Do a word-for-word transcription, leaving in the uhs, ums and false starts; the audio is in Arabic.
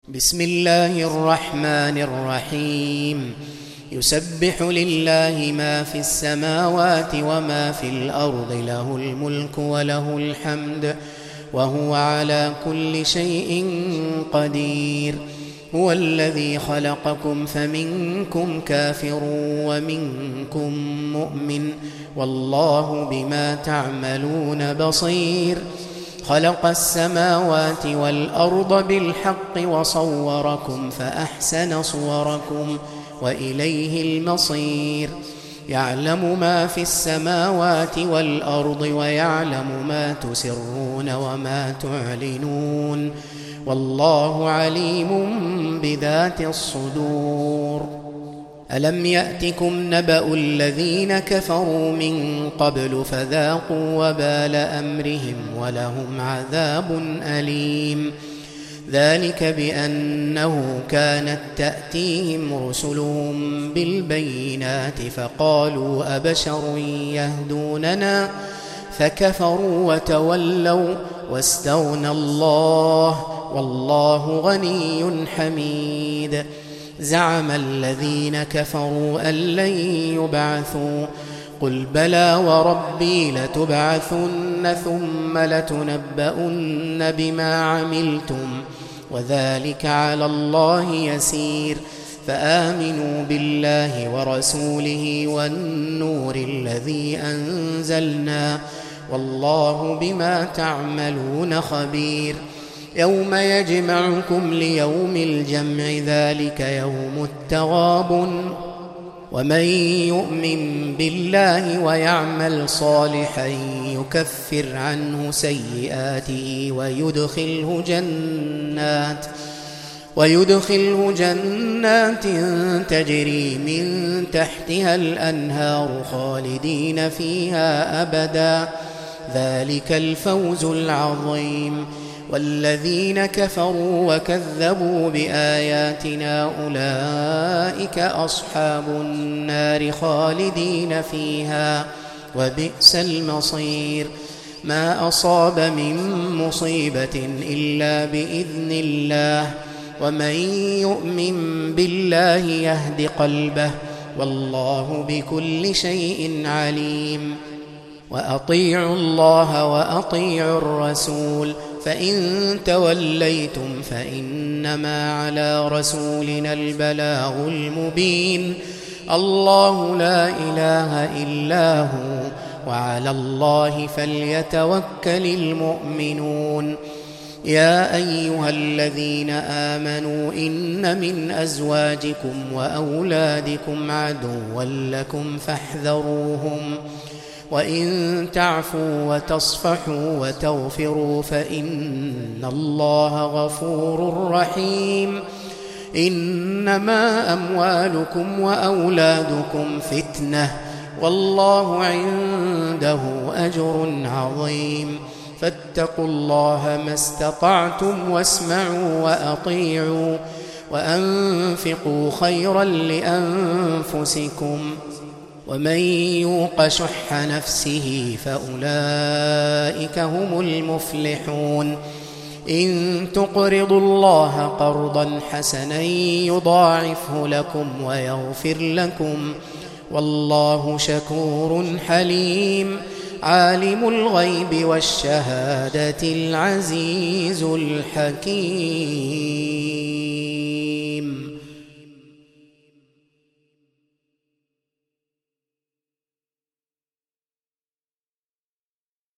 بسم الله الرحمن الرحيم يسبح لله ما في السماوات وما في الأرض له الملك وله الحمد وهو على كل شيء قدير هو الذي خلقكم فمنكم كافر ومنكم مؤمن والله بما تعملون بصير خلق السماوات والأرض بالحق وصوركم فأحسن صوركم وإليه المصير يعلم ما في السماوات والأرض ويعلم ما تسرون وما تعلنون والله عليم بذات الصدور ألم يأتكم نبأ الذين كفروا من قبل فذاقوا وبال أمرهم ولهم عذاب أليم ذلك بأنه كانت تأتيهم رسلهم بالبينات فقالوا أبشر يهدوننا فكفروا وتولوا واستغنى الله والله غني حميد زعم الذين كفروا أن لن يبعثوا قل بلى وربي لتبعثن ثم لتنبؤن بما عملتم وذلك على الله يسير فآمنوا بالله ورسوله والنور الذي أنزلنا والله بما تعملون خبير يوم يجمعكم ليوم الجمع ذلك يوم التغابن ومن يؤمن بالله ويعمل صالحا يكفر عنه سيئاته ويدخله جنات ويدخله جنات تجري من تحتها الأنهار خالدين فيها أبدا ذلك الفوز العظيم والذين كفروا وكذبوا بآياتنا أولئك أصحاب النار خالدين فيها وبئس المصير ما أصاب من مصيبة إلا بإذن الله ومن يؤمن بالله يهد قلبه والله بكل شيء عليم وأطيعوا الله وأطيعوا الرسول فإن توليتم فإنما على رسولنا البلاغ المبين الله لا إله إلا هو وعلى الله فليتوكل المؤمنون يا أيها الذين آمنوا إن من أزواجكم وأولادكم عدوا لكم فاحذروهم وإن تعفوا وتصفحوا وتغفروا فإن الله غفور رحيم إنما أموالكم وأولادكم فتنة والله عنده أجر عظيم فاتقوا الله ما استطعتم واسمعوا وأطيعوا وأنفقوا خيرا لأنفسكم ومن يوق شح نفسه فأولئك هم المفلحون إن تقرضوا الله قرضا حسنا يضاعفه لكم ويغفر لكم والله شكور حليم عالم الغيب والشهادة العزيز الحكيم.